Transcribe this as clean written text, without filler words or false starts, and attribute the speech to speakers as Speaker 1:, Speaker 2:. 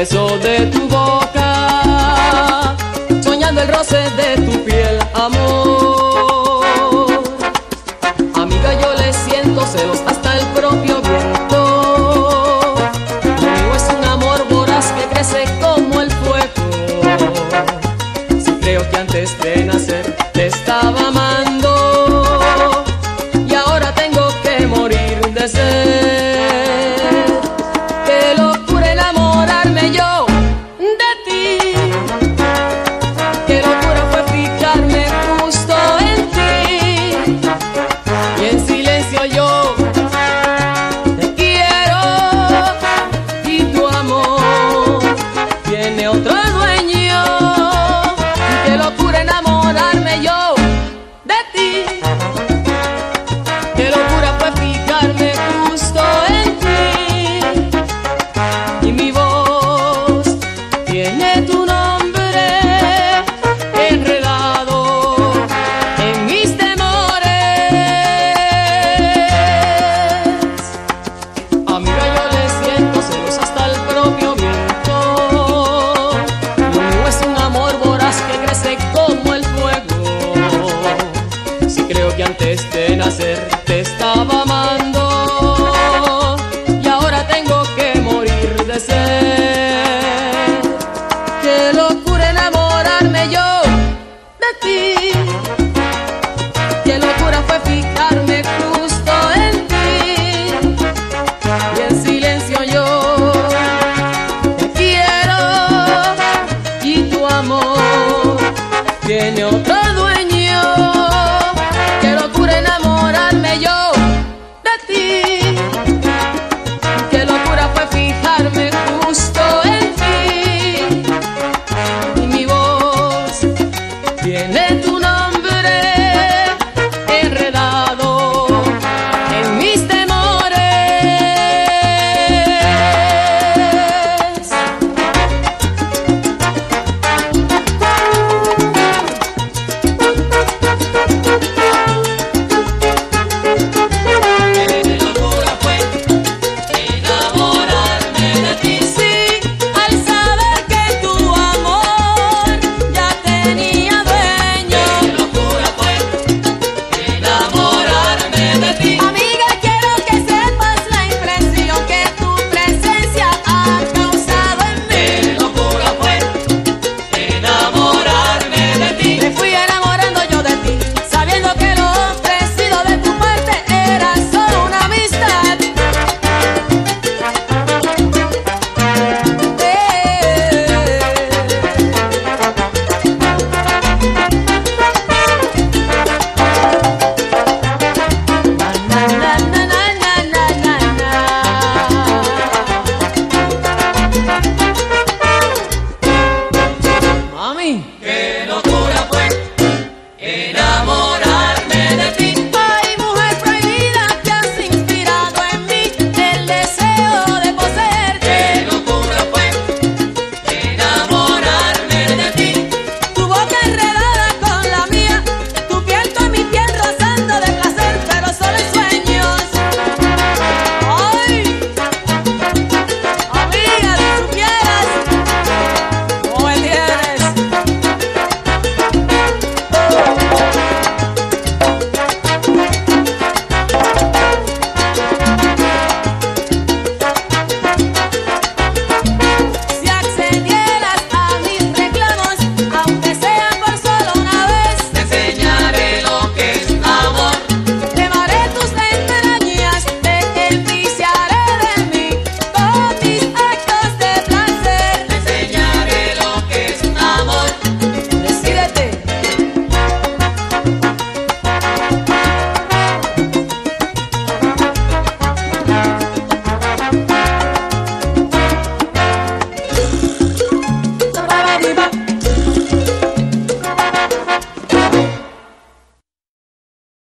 Speaker 1: beso de tu boca, soñando el roce de tu piel, amor. Amiga, yo le siento celos hasta el propio viento. Lo mío es un amor voraz que crece como el fuego. Si creo que antes de nacer te estaba amando y ahora tengo que morir de sed. Qué locura enamorarme yo de ti. Qué locura fue fijarme justo en ti. Y en silencio yo te quiero y tu amor tiene otro dueño. Y qué locura enamorarme yo de ti. Qué locura fue fijarme justo en ti. Y mi voz tiene tu nombre enredado en mis temores. Amiga, yo le siento celos hasta el propio viento. Lo mío es un amor voraz que crece como el fuego. Si creo que antes de nacer te estaba amando y ahora tengo que morir de sed. Qué locura enamorarme yo de ti. Qué locura fue fijarme justo en ti. Y en silencio yo te quiero y tu amor tiene otro dueño. Qué locura enamorarme yo de ti. Qué locura fue fijarme justo en ti. Y mi voz tiene tu nombre enredado en mis temores. Qué locura fue enamorarme de ti. Sí, al saber que tu amor ya tenía dueño. Qué locura fue enamorarme de ti. Amiga, quiero que sepas la impresión que tu presencia ha causado en mí. Qué locura fue enamorarme de ti. Me fui enamorando yo de ti, sabiendo que lo ofrecido de tu parte era solo una amistad. Na, na, na, na, na, na, na. Mami, qué loco.